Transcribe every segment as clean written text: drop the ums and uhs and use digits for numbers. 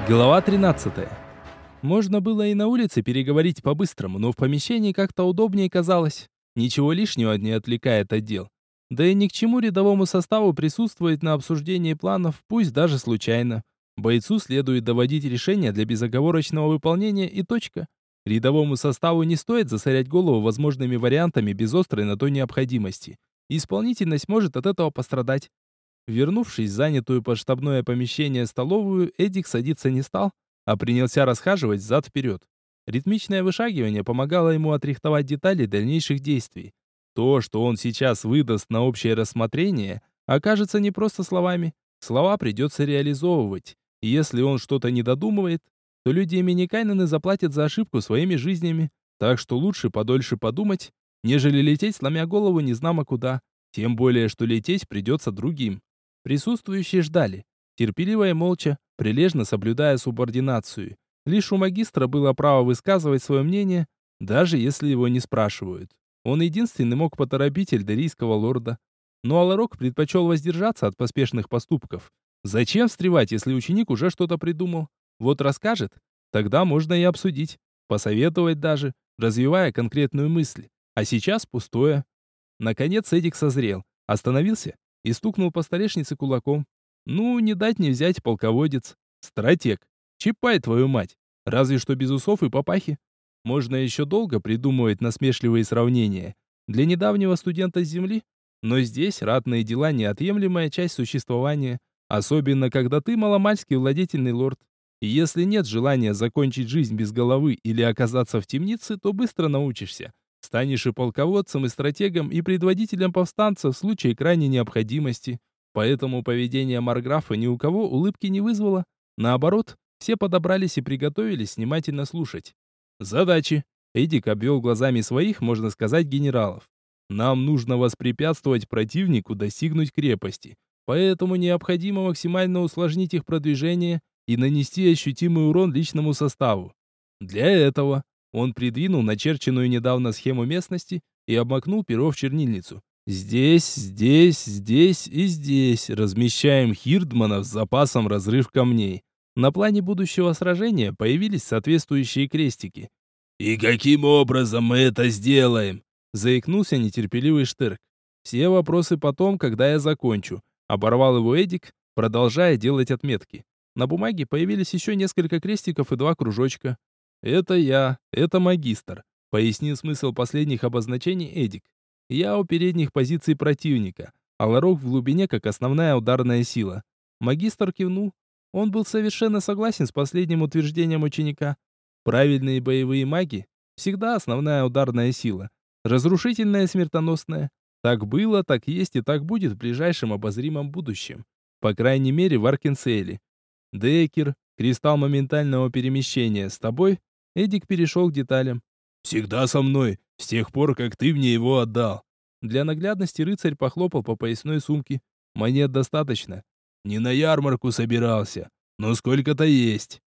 Глава 13. Можно было и на улице переговорить по-быстрому, но в помещении как-то удобнее казалось. Ничего лишнего не отвлекает от дел. Да и ни к чему рядовому составу присутствовать на обсуждении планов, пусть даже случайно. Бойцу следует доводить решение для безоговорочного выполнения и точка. Рядовому составу не стоит засорять голову возможными вариантами без острой на то необходимости. Исполнительность может от этого пострадать. Вернувшись в занятую под штабное помещение столовую, Эдик садиться не стал, а принялся расхаживать взад-вперед. Ритмичное вышагивание помогало ему отрихтовать детали дальнейших действий. То, что он сейчас выдаст на общее рассмотрение, окажется не просто словами. Слова придется реализовывать. И если он что-то не додумывает, то люди имени Кайнены заплатят за ошибку своими жизнями. Так что лучше подольше подумать, нежели лететь, сломя голову незнамо куда. Тем более, что лететь придется другим. Присутствующие ждали, терпеливо и молча, прилежно соблюдая субординацию. Лишь у магистра было право высказывать свое мнение, даже если его не спрашивают. Он единственный мог поторопить эльдерийского лорда. Но Аларок предпочел воздержаться от поспешных поступков. Зачем встревать, если ученик уже что-то придумал? Вот расскажет, тогда можно и обсудить, посоветовать даже, развивая конкретную мысль. А сейчас пустое. Наконец Эдик созрел, остановился и стукнул по столешнице кулаком. Ну, не дать не взять полководец. Стратег. Чипай твою мать. Разве что без усов и папахи. Можно еще долго придумывать насмешливые сравнения. Для недавнего студента с земли. Но здесь ратные дела неотъемлемая часть существования. Особенно, когда ты маломальский владетельный лорд. И если нет желания закончить жизнь без головы или оказаться в темнице, то быстро научишься. Станешь и полководцем, и стратегом, и предводителем повстанцев в случае крайней необходимости. Поэтому поведение Марграфа ни у кого улыбки не вызвало. Наоборот, все подобрались и приготовились внимательно слушать. Задачи. Эдик обвел глазами своих, можно сказать, генералов. Нам нужно воспрепятствовать противнику достигнуть крепости. Поэтому необходимо максимально усложнить их продвижение и нанести ощутимый урон личному составу. Для этого он придвинул начерченную недавно схему местности и обмакнул перо в чернильницу. Здесь, здесь, здесь и здесь размещаем хирдманов с запасом разрыв камней. На плане будущего сражения появились соответствующие крестики. «И каким образом мы это сделаем?» заикнулся нетерпеливый Штерк. «Все вопросы потом, когда я закончу», оборвал его Эдик, продолжая делать отметки. На бумаге появились еще несколько крестиков и два кружочка. «Это я, это магистр», — пояснил смысл последних обозначений Эдик. «Я у передних позиций противника, а Ларок в глубине как основная ударная сила». Магистр кивнул. Он был совершенно согласен с последним утверждением ученика. Правильные боевые маги — всегда основная ударная сила. Разрушительная и смертоносная. Так было, так есть и так будет в ближайшем обозримом будущем. По крайней мере в Аркенселе. Деккер, кристалл моментального перемещения, с тобой? Эдик перешел к деталям. «Всегда со мной, с тех пор, как ты мне его отдал». Для наглядности рыцарь похлопал по поясной сумке. «Монет достаточно». «Не на ярмарку собирался, но сколько-то есть».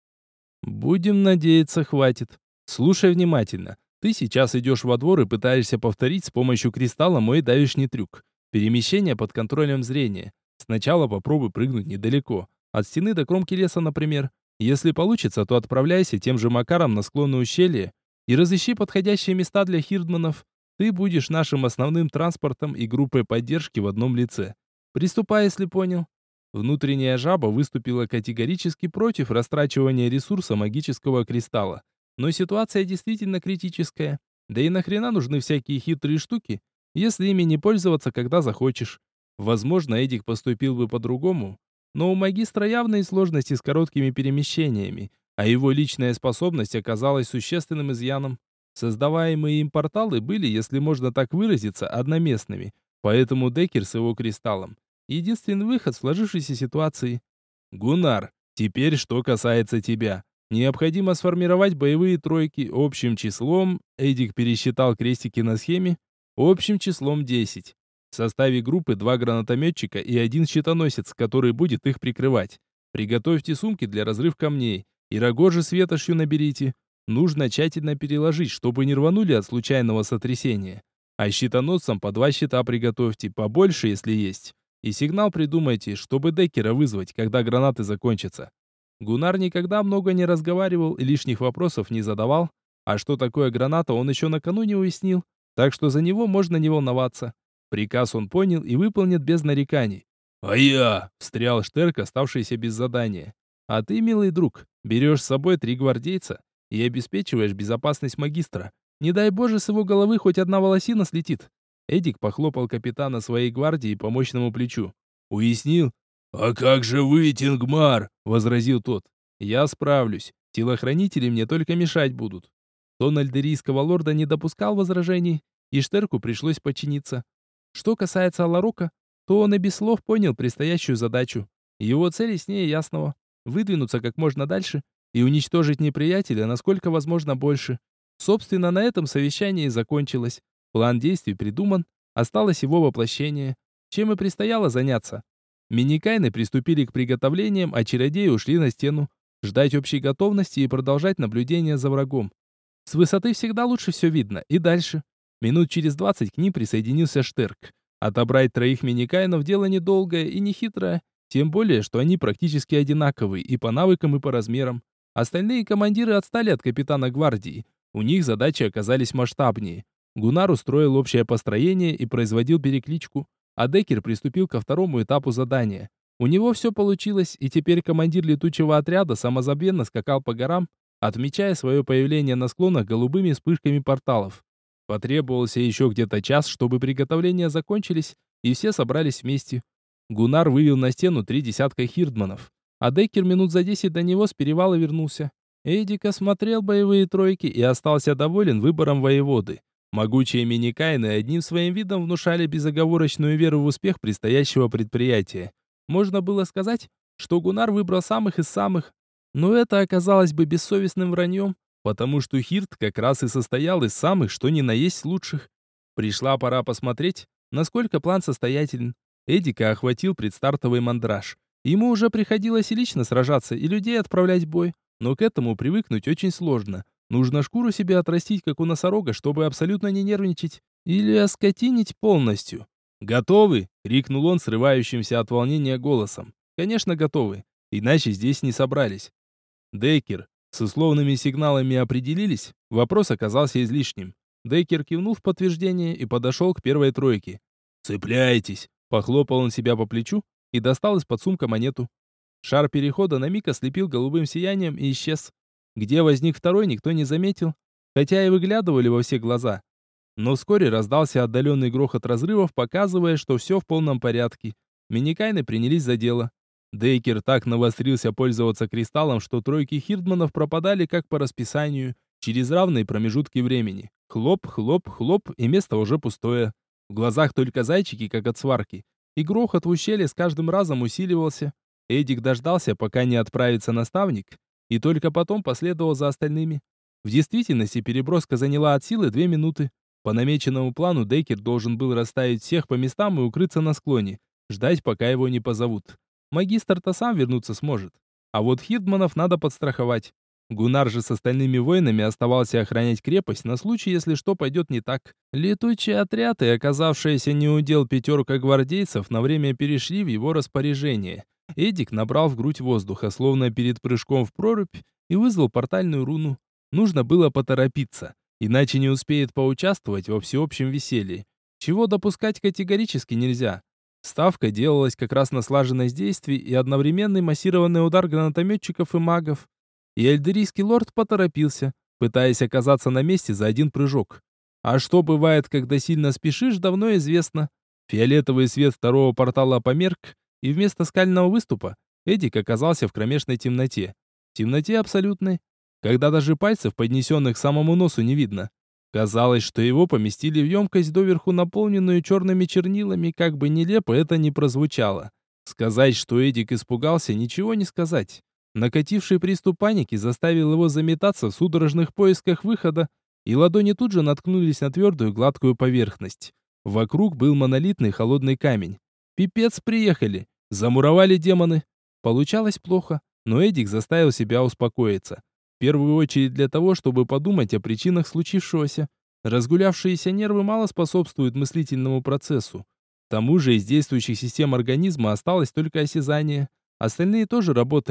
«Будем надеяться, хватит. Слушай внимательно. Ты сейчас идешь во двор и пытаешься повторить с помощью кристалла мой давишний трюк. Перемещение под контролем зрения. Сначала попробуй прыгнуть недалеко. От стены до кромки леса, например. Если получится, то отправляйся тем же макаром на склоны ущелья и разыщи подходящие места для хирдманов. Ты будешь нашим основным транспортом и группой поддержки в одном лице. Приступай, если понял». Внутренняя жаба выступила категорически против растрачивания ресурса магического кристалла. Но ситуация действительно критическая. Да и нахрена нужны всякие хитрые штуки, если ими не пользоваться, когда захочешь. Возможно, Эдик поступил бы по-другому, но у магистра явные сложности с короткими перемещениями, а его личная способность оказалась существенным изъяном. Создаваемые им порталы были, если можно так выразиться, одноместными, поэтому Деккер с его кристаллом — единственный выход в сложившейся ситуации. «Гуннар, теперь что касается тебя. Необходимо сформировать боевые тройки общим числом», Эдик пересчитал крестики на схеме, «общим числом 10. В составе группы 2 гранатометчика и 1 щитоносец, который будет их прикрывать. Приготовьте сумки для разрыв камней. И рогожи с ветошью наберите. Нужно тщательно переложить, чтобы не рванули от случайного сотрясения. А щитоносцам по 2 щита приготовьте, побольше, если есть. И сигнал придумайте, чтобы Деккера вызвать, когда гранаты закончатся». Гуннар никогда много не разговаривал и лишних вопросов не задавал, а что такое граната, он еще накануне уяснил, так что за него можно не волноваться. Приказ он понял и выполнит без нареканий. «А я!» — встрял Штерк, оставшийся без задания. «А ты, милый друг, берешь с собой 3 гвардейца и обеспечиваешь безопасность магистра. Не дай боже, с его головы хоть одна волосина слетит». Эдик похлопал капитана своей гвардии по мощному плечу. «Уяснил?» «А как же вы, Тингмар?» — возразил тот. «Я справлюсь. Телохранители мне только мешать будут». Тон альдерийского лорда не допускал возражений, и Штерку пришлось подчиниться. Что касается Аларока, то он и без слов понял предстоящую задачу. Его цель яснее ясного — выдвинуться как можно дальше и уничтожить неприятеля насколько возможно больше. Собственно, на этом совещание и закончилось. План действий придуман, осталось его воплощение. Чем и предстояло заняться. Миникайны приступили к приготовлениям, а чародеи ушли на стену, ждать общей готовности и продолжать наблюдение за врагом. С высоты всегда лучше все видно, и дальше. Минут через 20 к ним присоединился Штерк. Отобрать 3 миникайнов дело недолгое и нехитрое, тем более, что они практически одинаковые и по навыкам, и по размерам. Остальные командиры отстали от капитана гвардии. У них задачи оказались масштабнее. Гуннар устроил общее построение и производил перекличку, а Деккер приступил ко второму этапу задания. У него все получилось, и теперь командир летучего отряда самозабвенно скакал по горам, отмечая свое появление на склонах голубыми вспышками порталов. Потребовался еще где-то час, чтобы приготовления закончились, и все собрались вместе. Гуннар вывел на стену 3 десятка хирдманов, а Деккер минут за 10 до него с перевала вернулся. Эдик осмотрел боевые тройки и остался доволен выбором воеводы. Могучие миникайны одним своим видом внушали безоговорочную веру в успех предстоящего предприятия. Можно было сказать, что Гуннар выбрал самых из самых, но это оказалось бы бессовестным враньем, потому что Хирт как раз и состоял из самых, что ни на есть лучших. Пришла пора посмотреть, насколько план состоятелен. Эдика охватил предстартовый мандраж. Ему уже приходилось и лично сражаться, и людей отправлять в бой, но к этому привыкнуть очень сложно. Нужно шкуру себе отрастить, как у носорога, чтобы абсолютно не нервничать. Или оскотинить полностью. «Готовы?» — крикнул он срывающимся от волнения голосом. «Конечно, готовы. Иначе здесь не собрались». «Деккер, с условными сигналами определились?» Вопрос оказался излишним. Деккер кивнул в подтверждение и подошел к первой тройке. «Цепляйтесь!» — похлопал он себя по плечу и достал из-под сумка монету. Шар перехода на миг ослепил голубым сиянием и исчез. Где возник второй, никто не заметил, хотя и выглядывали во все глаза. Но вскоре раздался отдаленный грохот разрывов, показывая, что все в полном порядке. Миникайны принялись за дело. Дейкер так навострился пользоваться кристаллом, что тройки хирдманов пропадали как по расписанию, через равные промежутки времени. Хлоп, хлоп, хлоп, и место уже пустое. В глазах только зайчики, как от сварки. И грохот в ущелье с каждым разом усиливался. Эдик дождался, пока не отправится наставник, и только потом последовал за остальными. В действительности переброска заняла от силы 2 минуты. По намеченному плану Дейкер должен был расставить всех по местам и укрыться на склоне, ждать, пока его не позовут. Магистр-то сам вернуться сможет. А вот хирдманов надо подстраховать. Гуннар же с остальными воинами оставался охранять крепость на случай, если что пойдет не так. Летучий отряд и оказавшаяся неудел 5 гвардейцев на время перешли в его распоряжение. Эдик набрал в грудь воздуха, словно перед прыжком в прорубь, и вызвал портальную руну. Нужно было поторопиться, иначе не успеет поучаствовать во всеобщем веселье. Чего допускать категорически нельзя. Ставка делалась как раз на слаженность действий и одновременный массированный удар гранатометчиков и магов. И эльдерийский лорд поторопился, пытаясь оказаться на месте за один прыжок. А что бывает, когда сильно спешишь, давно известно. Фиолетовый свет второго портала померк, и вместо скального выступа Эдик оказался в кромешной темноте. Темноте абсолютной, когда даже пальцев, поднесенных к самому носу, не видно. Казалось, что его поместили в емкость, доверху наполненную черными чернилами, как бы нелепо это ни прозвучало. Сказать, что Эдик испугался, ничего не сказать. Накативший приступ паники заставил его заметаться в судорожных поисках выхода, и ладони тут же наткнулись на твердую гладкую поверхность. Вокруг был монолитный холодный камень. Пипец, приехали. Замуровали демоны. Получалось плохо, но Эдик заставил себя успокоиться. В первую очередь для того, чтобы подумать о причинах случившегося. Разгулявшиеся нервы мало способствуют мыслительному процессу. К тому же из действующих систем организма осталось только осязание. Остальные тоже работали.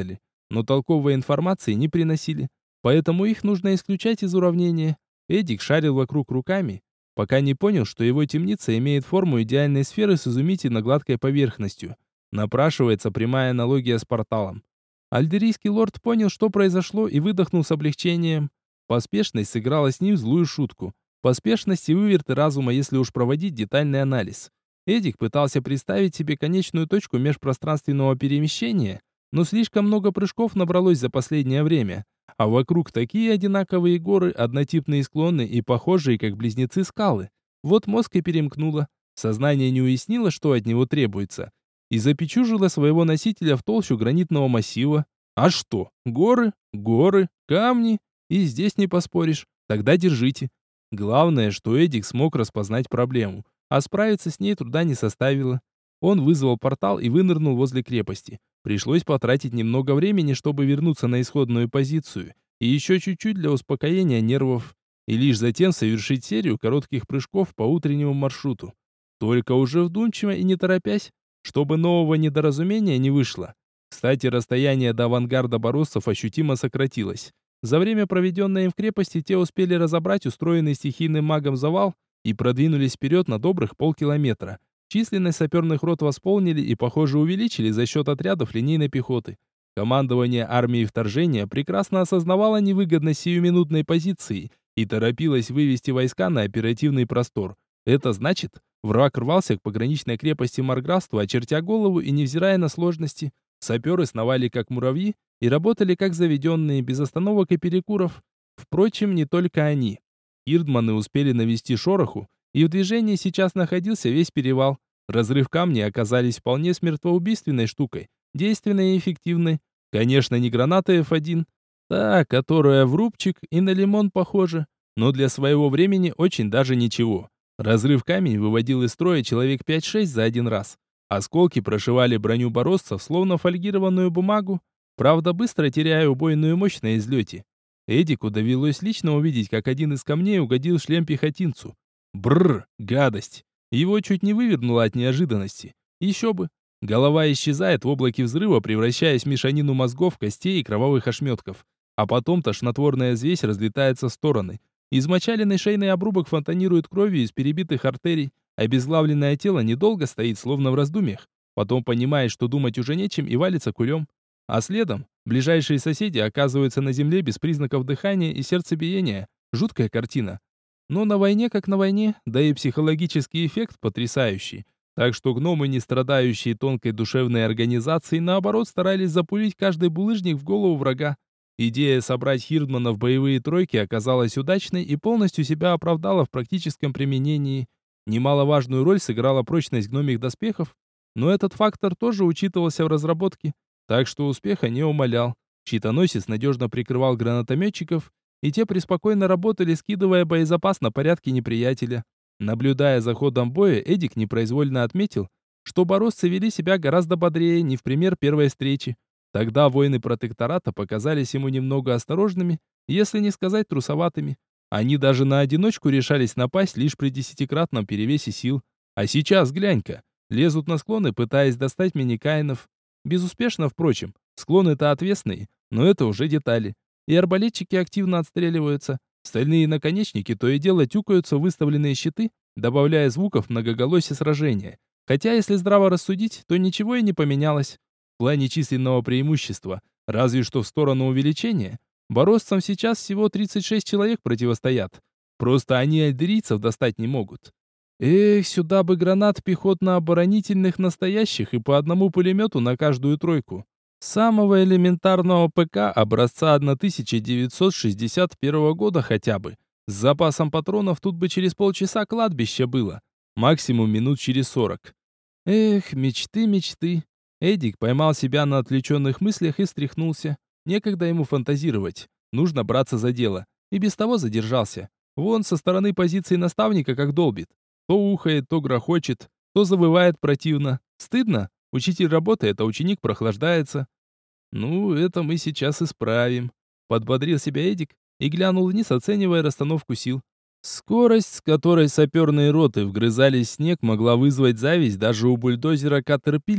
но толковой информации не приносили, поэтому их нужно исключать из уравнения. Эдик шарил вокруг руками, пока не понял, что его темница имеет форму идеальной сферы с изумительно гладкой поверхностью. Напрашивается прямая аналогия с порталом. Альдерийский лорд понял, что произошло, и выдохнул с облегчением. Поспешность сыграла с ним злую шутку. Поспешность и выверты разума, если уж проводить детальный анализ. Эдик пытался представить себе конечную точку межпространственного перемещения, но слишком много прыжков набралось за последнее время. А вокруг такие одинаковые горы, однотипные склоны и похожие, как близнецы, скалы. Вот мозг и перемкнуло. Сознание не уяснило, что от него требуется, и запечужило своего носителя в толщу гранитного массива. А что? Горы, горы, камни. И здесь не поспоришь. Тогда держите. Главное, что Эдик смог распознать проблему, а справиться с ней труда не составило. Он вызвал портал и вынырнул возле крепости. Пришлось потратить немного времени, чтобы вернуться на исходную позицию, и еще чуть-чуть для успокоения нервов, и лишь затем совершить серию коротких прыжков по утреннему маршруту. Только уже вдумчиво и не торопясь, чтобы нового недоразумения не вышло. Кстати, расстояние до авангарда бороссов ощутимо сократилось. За время, проведенное им в крепости, те успели разобрать устроенный стихийным магом завал и продвинулись вперед на добрых полкилометра. Численность саперных рот восполнили и, похоже, увеличили за счет отрядов линейной пехоты. Командование армии вторжения прекрасно осознавало невыгодность сиюминутной позиции и торопилось вывести войска на оперативный простор. Это значит, враг рвался к пограничной крепости марграфства, очертя голову и невзирая на сложности. Саперы сновали как муравьи и работали как заведенные, без остановок и перекуров. Впрочем, не только они. Ирдманы успели навести шороху, и в движении сейчас находился весь перевал. Разрыв камней оказались вполне смертоубийственной штукой, действенной и эффективной. Конечно, не граната F1, та, которая в рубчик и на лимон похожа, но для своего времени очень даже ничего. Разрыв камень выводил из строя человек 5-6 за один раз. Осколки прошивали броню бороссов, словно фольгированную бумагу, правда быстро теряя убойную мощь на излете. Эдику довелось лично увидеть, как один из камней угодил в шлем пехотинцу. Бррр, гадость. Его чуть не вывернуло от неожиданности. Еще бы. Голова исчезает в облаке взрыва, превращаясь в мешанину мозгов, костей и кровавых ошметков. А потом тошнотворная взвесь разлетается в стороны. Измочаленный шейный обрубок фонтанирует кровью из перебитых артерий, а обезглавленное тело недолго стоит, словно в раздумьях. Потом понимает, что думать уже нечем, и валится кулем. А следом ближайшие соседи оказываются на земле без признаков дыхания и сердцебиения. Жуткая картина. Но на войне как на войне, да и психологический эффект потрясающий. Так что гномы, не страдающие тонкой душевной организацией, наоборот старались запулить каждый булыжник в голову врага. Идея собрать хирдманов в боевые тройки оказалась удачной и полностью себя оправдала в практическом применении. Немаловажную роль сыграла прочность гномих доспехов, но этот фактор тоже учитывался в разработке, так что успеха не умалял. Щитоносец надежно прикрывал гранатометчиков, и те преспокойно работали, скидывая боезапас на порядки неприятеля. Наблюдая за ходом боя, Эдик непроизвольно отметил, что боросцы вели себя гораздо бодрее, не в пример первой встречи. Тогда воины протектората показались ему немного осторожными, если не сказать трусоватыми. Они даже на одиночку решались напасть лишь при 10-кратном перевесе сил. А сейчас, глянь-ка, лезут на склоны, пытаясь достать мини-каинов. Безуспешно, впрочем. Склоны-то отвесные, но это уже детали. И арбалетчики активно отстреливаются. Стальные наконечники то и дело тюкаются в выставленные щиты, добавляя звуков в многоголосие сражения. Хотя, если здраво рассудить, то ничего и не поменялось. В плане численного преимущества, разве что в сторону увеличения, бороссам сейчас всего 36 человек противостоят. Просто они альдерийцев достать не могут. Эх, сюда бы гранат пехотно-оборонительных настоящих и по одному пулемету на каждую тройку. Самого элементарного ПК образца 1961 года хотя бы. С запасом патронов тут бы через полчаса кладбище было. Максимум минут через 40. Эх, мечты, мечты. Эдик поймал себя на отвлеченных мыслях и стряхнулся. Некогда ему фантазировать. Нужно браться за дело. И без того задержался. Вон со стороны позиции наставника как долбит. То ухает, то грохочет, то завывает противно. Стыдно? Учитель работает, а ученик прохлаждается. Ну, это мы сейчас исправим. Подбодрил себя Эдик и глянул вниз, оценивая расстановку сил. Скорость, с которой саперные роты вгрызались в снег, могла вызвать зависть даже у бульдозера Катерпиллер.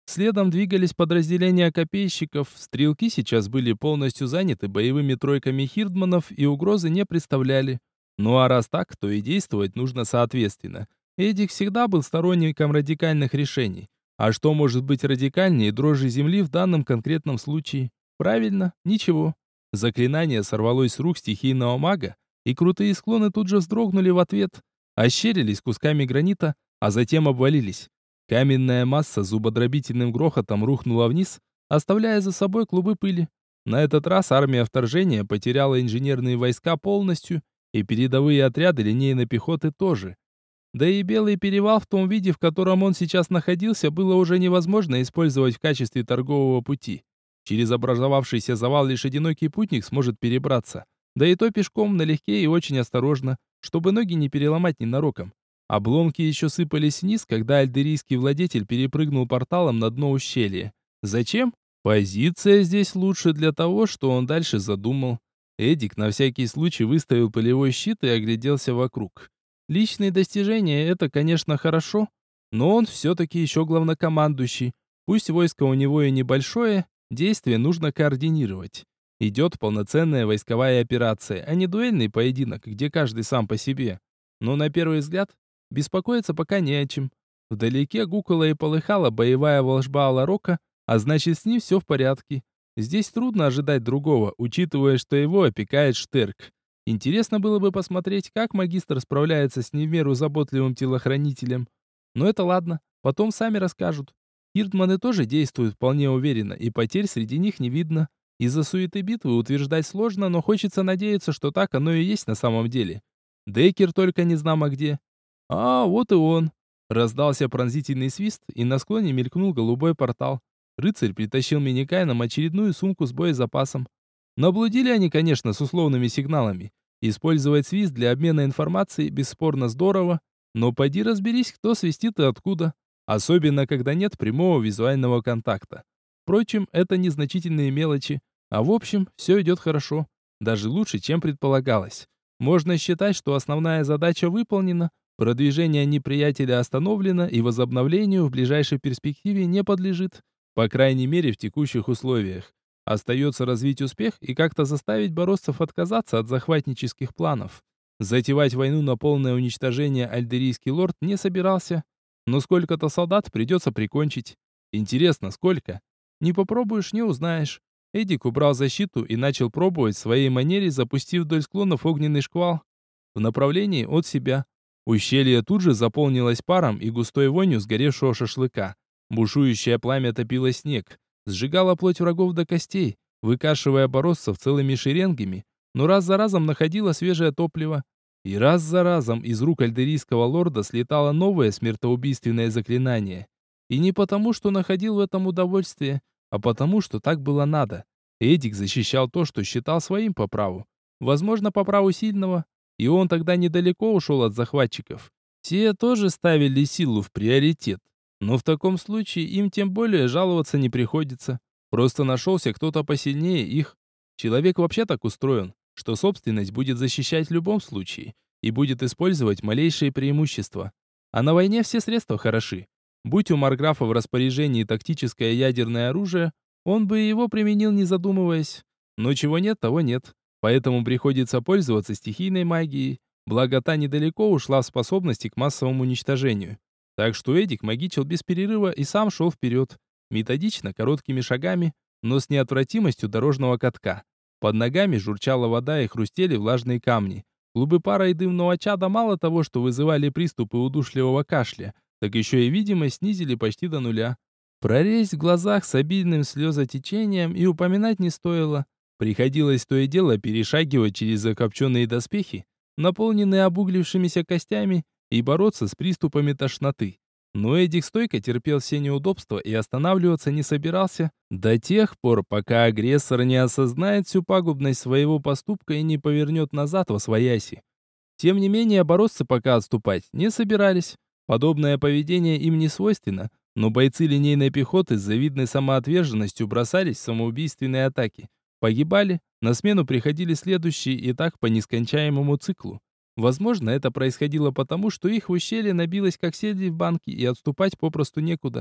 Следом двигались подразделения копейщиков, стрелки сейчас были полностью заняты боевыми тройками хирдманов и угрозы не представляли. Ну а раз так, то и действовать нужно соответственно. Эдик всегда был сторонником радикальных решений. А что может быть радикальнее дрожи земли в данном конкретном случае? Правильно, ничего. Заклинание сорвалось с рук стихийного мага, и крутые склоны тут же вздрогнули в ответ, ощерились кусками гранита, а затем обвалились. Каменная масса зубодробительным грохотом рухнула вниз, оставляя за собой клубы пыли. На этот раз армия вторжения потеряла инженерные войска полностью, и передовые отряды линейной пехоты тоже. Да и Белый перевал в том виде, в котором он сейчас находился, было уже невозможно использовать в качестве торгового пути. Через образовавшийся завал лишь одинокий путник сможет перебраться, да и то пешком налегке и очень осторожно, чтобы ноги не переломать ненароком. Обломки еще сыпались вниз, когда альдерийский владетель перепрыгнул порталом на дно ущелья. Зачем? Позиция здесь лучше для того, что он дальше задумал. Эдик на всякий случай выставил полевой щит и огляделся вокруг. Личные достижения — это, конечно, хорошо, но он все-таки еще главнокомандующий. Пусть войско у него и небольшое, действие нужно координировать. Идет полноценная войсковая операция, а не дуэльный поединок, где каждый сам по себе. Но на первый взгляд беспокоиться пока не о чем. Вдалеке гукала и полыхала боевая волжба Аларока, а значит, с ним все в порядке. Здесь трудно ожидать другого, учитывая, что его опекает Штерк. Интересно было бы посмотреть, как магистр справляется с не в меру заботливым телохранителем. Но это ладно, потом сами расскажут. Хирдманы тоже действуют вполне уверенно, и потерь среди них не видно. Из-за суеты битвы утверждать сложно, но хочется надеяться, что так оно и есть на самом деле. Деккер только не знамо где. А, вот и он. Раздался пронзительный свист, и на склоне мелькнул голубой портал. Рыцарь притащил Миникайном очередную сумку с боезапасом. Наблудили они, конечно, с условными сигналами. Использовать свист для обмена информацией бесспорно здорово, но поди разберись, кто свистит и откуда. Особенно, когда нет прямого визуального контакта. Впрочем, это незначительные мелочи. А в общем, все идет хорошо. Даже лучше, чем предполагалось. Можно считать, что основная задача выполнена, продвижение неприятеля остановлено и возобновлению в ближайшей перспективе не подлежит. По крайней мере, в текущих условиях. Остается развить успех и как-то заставить бороссов отказаться от захватнических планов. Затевать войну на полное уничтожение альдерийский лорд не собирался. Но сколько-то солдат придется прикончить. Интересно, сколько? Не попробуешь, не узнаешь. Эдик убрал защиту и начал пробовать в своей манере, запустив вдоль склонов огненный шквал в направлении от себя. Ущелье тут же заполнилось паром и густой вонью сгоревшего шашлыка. Бушующее пламя топило снег, сжигало плоть врагов до костей, выкашивая бороссов целыми шеренгами, но раз за разом находило свежее топливо. И раз за разом из рук альдерийского лорда слетало новое смертоубийственное заклинание. И не потому, что находил в этом удовольствие, а потому, что так было надо. Эдик защищал то, что считал своим по праву. Возможно, по праву сильного. И он тогда недалеко ушел от захватчиков. Те тоже ставили силу в приоритет. Но в таком случае им тем более жаловаться не приходится. Просто нашелся кто-то посильнее их. Человек вообще так устроен, что собственность будет защищать в любом случае и будет использовать малейшие преимущества. А на войне все средства хороши. Будь у Марграфа в распоряжении тактическое ядерное оружие, он бы его применил, не задумываясь. Но чего нет, того нет. Поэтому приходится пользоваться стихийной магией, благо та недалеко ушла в способности к массовому уничтожению. Так что Эдик магичил без перерыва и сам шел вперед, методично, короткими шагами, но с неотвратимостью дорожного катка. Под ногами журчала вода и хрустели влажные камни. Клубы пара и дымного чада мало того, что вызывали приступы удушливого кашля, так еще и видимость снизили почти до нуля. Прорезь в глазах с обильным слезотечением и упоминать не стоило. Приходилось то и дело перешагивать через закопченные доспехи, наполненные обуглившимися костями, и бороться с приступами тошноты. Но Эдик стойко терпел все неудобства и останавливаться не собирался до тех пор, пока агрессор не осознает всю пагубность своего поступка и не повернет назад восвояси. Тем не менее, боросцы пока отступать не собирались. Подобное поведение им не свойственно, но бойцы линейной пехоты с завидной самоотверженностью бросались в самоубийственные атаки. Погибали, на смену приходили следующие и так по нескончаемому циклу. Возможно, это происходило потому, что их в ущелье набилось как сельди в банке и отступать попросту некуда.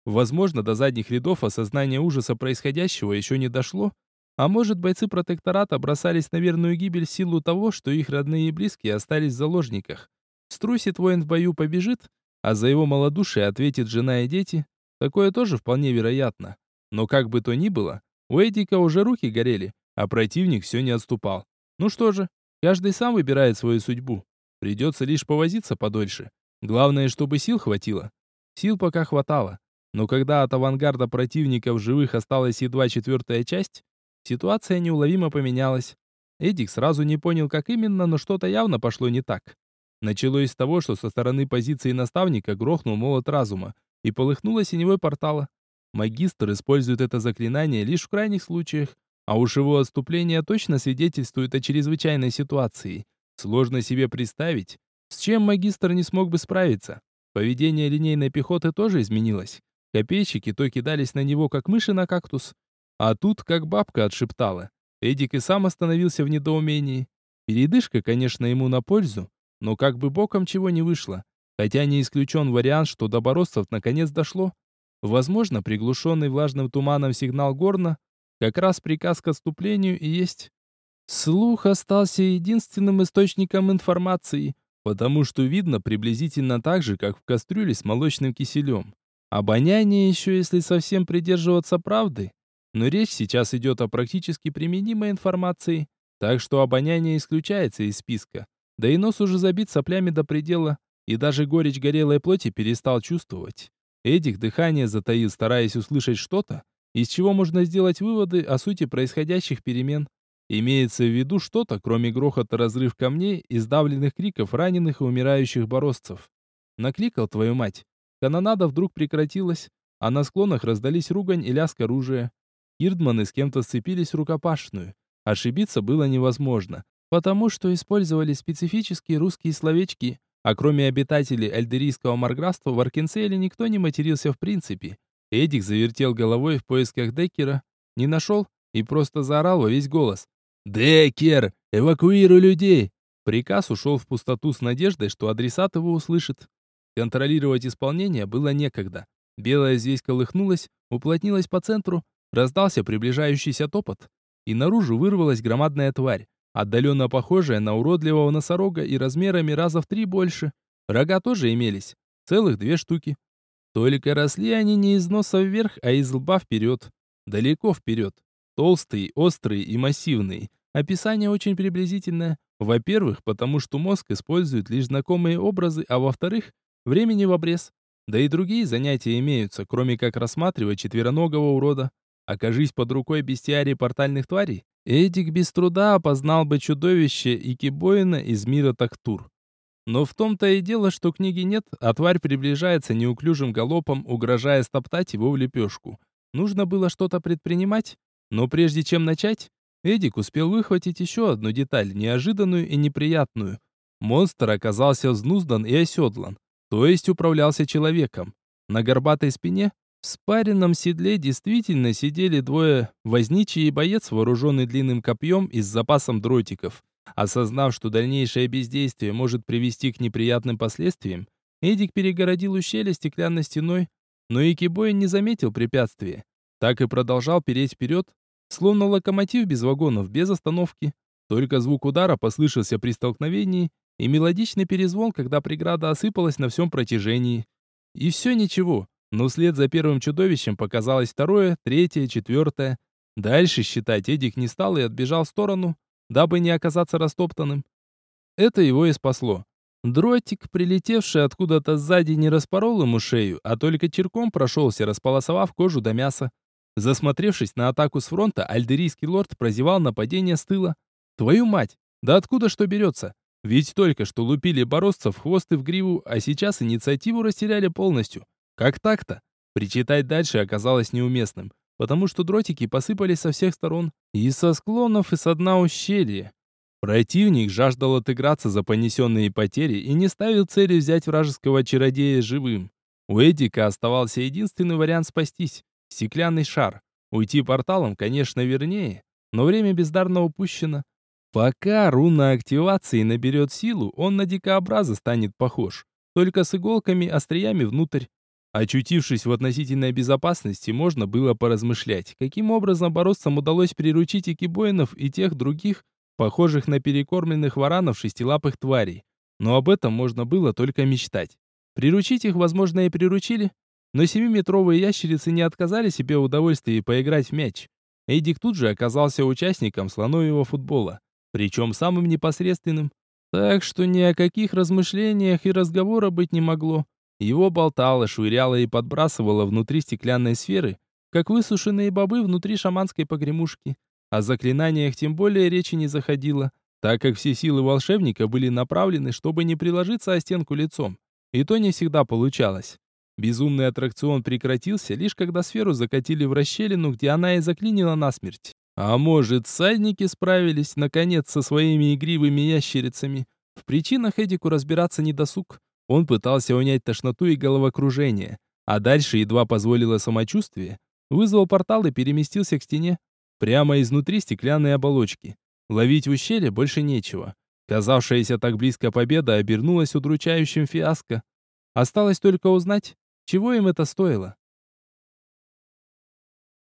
Возможно, до задних рядов осознание ужаса происходящего еще не дошло, а может, бойцы протектората бросались на верную гибель в силу того, что их родные и близкие остались в заложниках. Струсит воин в бою, побежит, а за его малодушие ответит жена и дети. Такое тоже вполне вероятно. Но как бы то ни было, у Эдика уже руки горели, а противник все не отступал. Ну что же, каждый сам выбирает свою судьбу. Придется лишь повозиться подольше. Главное, чтобы сил хватило. Сил пока хватало. Но когда от авангарда противников живых осталась едва четвертая часть, ситуация неуловимо поменялась. Эдик сразу не понял, как именно, но что-то явно пошло не так. Началось с того, что со стороны позиции наставника грохнул молот разума, и полыхнуло синевой портала. Магистр использует это заклинание лишь в крайних случаях, а уж его отступление точно свидетельствует о чрезвычайной ситуации. Сложно себе представить, с чем магистр не смог бы справиться. Поведение линейной пехоты тоже изменилось. Копейщики то кидались на него, как мыши на кактус, а тут, как бабка отшептала. Эдик и сам остановился в недоумении. Передышка, конечно, ему на пользу, но как бы боком чего не вышло. Хотя не исключен вариант, что до бороздцев наконец дошло. Возможно, приглушенный влажным туманом сигнал горна как раз приказ к отступлению и есть. Слух остался единственным источником информации, потому что видно приблизительно так же, как в кастрюле с молочным киселем. Обоняние еще, если совсем придерживаться правды. Но речь сейчас идет о практически применимой информации, так что обоняние исключается из списка. Да и нос уже забит соплями до предела, и даже горечь горелой плоти перестал чувствовать. Эдик дыхание затаил, стараясь услышать что-то, из чего можно сделать выводы о сути происходящих перемен. Имеется в виду что-то, кроме грохота разрыв камней и сдавленных криков раненых и умирающих бороздцев. Накликал, твою мать. Канонада вдруг прекратилась, а на склонах раздались ругань и лязг оружия. Кирдманы с кем-то сцепились в рукопашную. Ошибиться было невозможно, потому что использовали специфические русские словечки, а кроме обитателей Эльдерийского марграфства в Аркенселе никто не матерился в принципе. Эдик завертел головой в поисках Деккера, не нашел и просто заорал во весь голос. «Деккер, эвакуируй людей!» Приказ ушел в пустоту с надеждой, что адресат его услышит. Контролировать исполнение было некогда. Белая звезд колыхнулась, уплотнилась по центру, раздался приближающийся топот, и наружу вырвалась громадная тварь, отдаленно похожая на уродливого носорога и размерами раза в 3 больше. Рога тоже имелись, целых 2 штуки. Только росли они не из носа вверх, а из лба вперед. Далеко вперед. Толстые, острые и массивные. Описание очень приблизительное. Во-первых, потому что мозг использует лишь знакомые образы, а во-вторых, времени в обрез. Да и другие занятия имеются, кроме как рассматривать четвероногого урода. Окажись под рукой бестиарий портальных тварей, Эдик без труда опознал бы чудовище Икибоина из мира Тактур. Но в том-то и дело, что книги нет, а тварь приближается неуклюжим галопом, угрожая стоптать его в лепешку. Нужно было что-то предпринимать, но прежде чем начать, Эдик успел выхватить еще одну деталь, неожиданную и неприятную. Монстр оказался взнуздан и оседлан, то есть управлялся человеком. На горбатой спине, в спаренном седле действительно сидели двое, возничий и боец, вооруженный длинным копьем и с запасом дротиков. Осознав, что дальнейшее бездействие может привести к неприятным последствиям, Эдик перегородил ущелье стеклянной стеной, но Икибоин не заметил препятствия. Так и продолжал переть вперед, словно локомотив без вагонов, без остановки. Только звук удара послышался при столкновении и мелодичный перезвон, когда преграда осыпалась на всем протяжении. И все ничего, но вслед за первым чудовищем показалось второе, третье, четвертое. Дальше считать Эдик не стал и отбежал в сторону, дабы не оказаться растоптанным. Это его и спасло. Дротик, прилетевший откуда-то сзади, не распорол ему шею, а только черком прошелся, располосовав кожу до мяса. Засмотревшись на атаку с фронта, альдерийский лорд прозевал нападение с тыла. Твою мать! Да откуда что берется? Ведь только что лупили бороздцев в хвост и в гриву, а сейчас инициативу растеряли полностью. Как так-то? Причитать дальше оказалось неуместным, потому что дротики посыпались со всех сторон, и со склонов, и со дна ущелья. Противник жаждал отыграться за понесенные потери и не ставил цели взять вражеского чародея живым. У Эдика оставался единственный вариант спастись — стеклянный шар. Уйти порталом, конечно, вернее, но время бездарно упущено. Пока руна активации наберет силу, он на дикообраза станет похож, только с иголками, остриями внутрь. Очутившись в относительной безопасности, можно было поразмышлять, каким образом бороться удалось приручить и кибоинов, и тех других, похожих на перекормленных варанов шестилапых тварей. Но об этом можно было только мечтать. Приручить их, возможно, и приручили, но семиметровые ящерицы не отказали себе в удовольствии поиграть в мяч. Эдик тут же оказался участником слоновьего футбола, причем самым непосредственным. Так что ни о каких размышлениях и разговора быть не могло. Его болтало, швыряло и подбрасывало внутри стеклянной сферы, как высушенные бобы внутри шаманской погремушки. О заклинаниях тем более речи не заходило, так как все силы волшебника были направлены, чтобы не приложиться о стенку лицом. И то не всегда получалось. Безумный аттракцион прекратился, лишь когда сферу закатили в расщелину, где она и заклинила насмерть. А может, всадники справились, наконец, со своими игривыми ящерицами? В причинах Эдику разбираться не досуг. Он пытался унять тошноту и головокружение, а дальше едва позволило самочувствие, вызвал портал и переместился к стене, прямо изнутри стеклянной оболочки. Ловить в ущелье больше нечего. Казавшаяся так близко победа обернулась удручающим фиаско. Осталось только узнать, чего им это стоило.